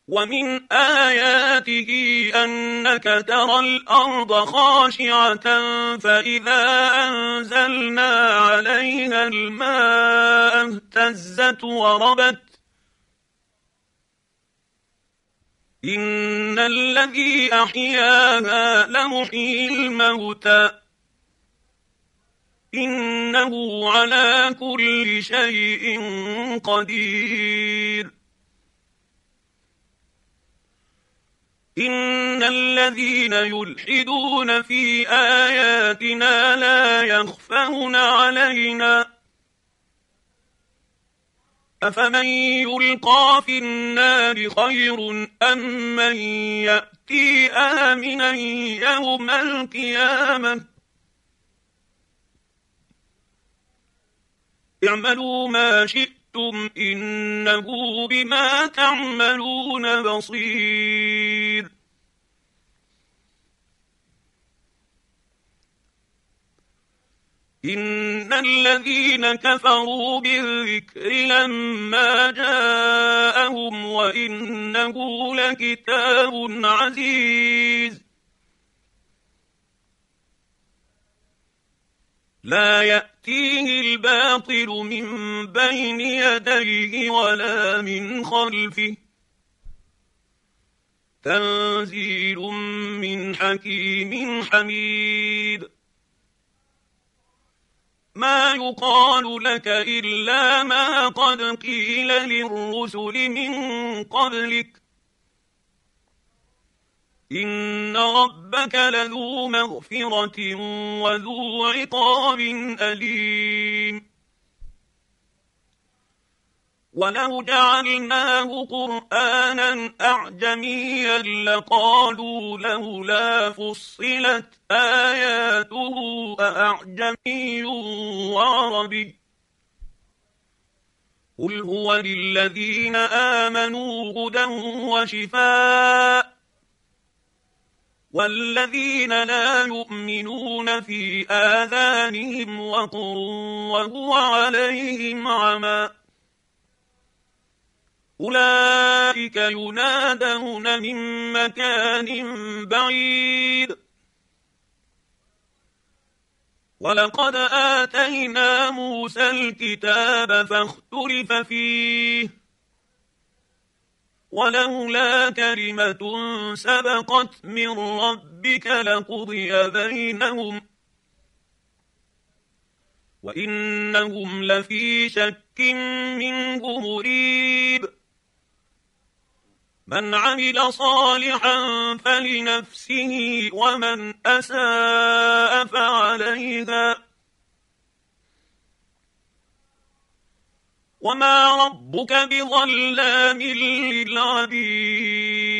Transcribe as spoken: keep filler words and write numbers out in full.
ومن آياته أنك ترى الأرض خاشعة فإذا أنزلنا عليها الماء اهتزت وربت إن الذي أحياها لمحيي الموتى إنه على كل شيء قدير إن الذين يلحدون في آياتنا لا يخفون علينا أفمن يلقى في النار خير أم من يأتي آمنا يوم القيامة اعملوا ما شئتم إنه بما تعملون بصير إن الذين كفروا بالذكر لما جاءهم وإنه لكتاب عزيز لا يأتيه الباطل من بين يديه ولا من خلفه تنزيل من حكيم حميد ما يقال لك إلا ما قد قيل للرسل من قبلك إن ربك لذو مغفرة وذو عقاب أليم ولو جعلناه قرآنا أعجميا لقالوا لولا فصلت آياته أأعجمي وعربي قل هو للذين آمنوا هدى وشفاء والذين لا يؤمنون في آذانهم وقر وهو عليهم عمى أولئك ينادون من مكان بعيد ولقد آتينا موسى الكتاب فاختلف فيه ولولا كلمة سبقت من ربك لقضي بينهم وإنهم لفي شك منه مريب من عمل صالحا فلنفسه ومن أساء فعليها وما ربك بظلام للعبيد